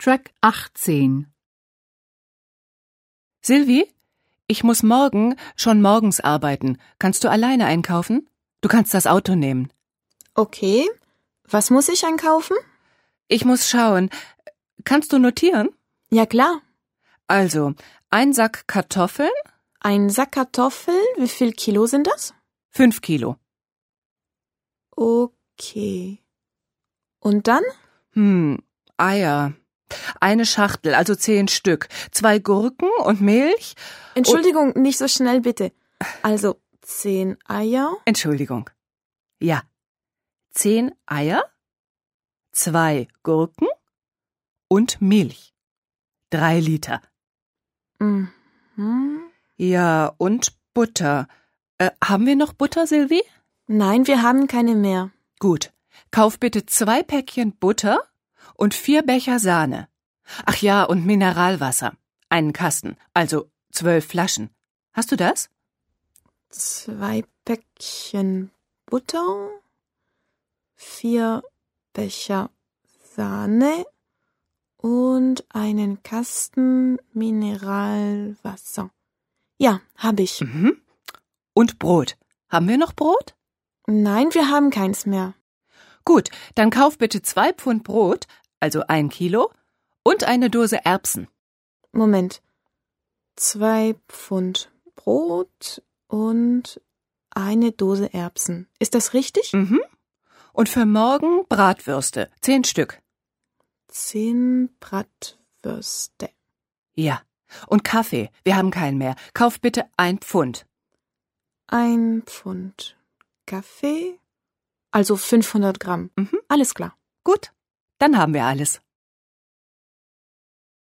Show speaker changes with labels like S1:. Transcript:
S1: Track 18.
S2: Silvi, ich muss schon morgens arbeiten. Kannst du alleine einkaufen? Du kannst das Auto nehmen.
S3: Okay. Was muss ich einkaufen?
S2: Ich muss schauen. Kannst du notieren?
S3: Ja, klar.
S2: Also, 1 Sack Kartoffeln.
S3: Ein Sack Kartoffeln, wie viel Kilo sind das?
S2: 5 Kilo.
S3: Okay. Und dann?
S2: Eier. 1 Schachtel, also 10 Stück. 2 Gurken und Milch.
S3: Entschuldigung, nicht so schnell bitte. Also 10 Eier.
S2: Entschuldigung. Ja. 10 Eier, 2 Gurken und Milch. 3 Liter.
S3: Mhm.
S2: Ja, und Butter. Haben wir noch Butter, Silvi?
S3: Nein, wir haben keine mehr.
S2: Gut. Kauf bitte 2 Päckchen Butter und 4 Becher Sahne. Ach ja, und Mineralwasser. Einen Kasten, also 12 Flaschen. Hast du das?
S3: 2 Päckchen Butter, 4 Becher Sahne und einen Kasten Mineralwasser. Ja, habe ich.
S2: Mhm. Und Brot. Haben wir noch Brot?
S3: Nein, wir haben keins mehr.
S2: Gut, dann kauf bitte 2 Pfund Brot, also 1 Kilo, und eine Dose Erbsen.
S3: Moment. 2 Pfund Brot und eine Dose Erbsen. Ist das richtig?
S2: Mhm. Und für morgen Bratwürste, 10 Stück.
S3: 10 Bratwürste.
S2: Ja. Und Kaffee, wir haben keinen mehr. Kauf bitte 1 Pfund.
S3: 1 Pfund Kaffee, also 500 Gramm.
S2: Mhm.
S3: Alles klar.
S2: Gut, dann haben wir alles.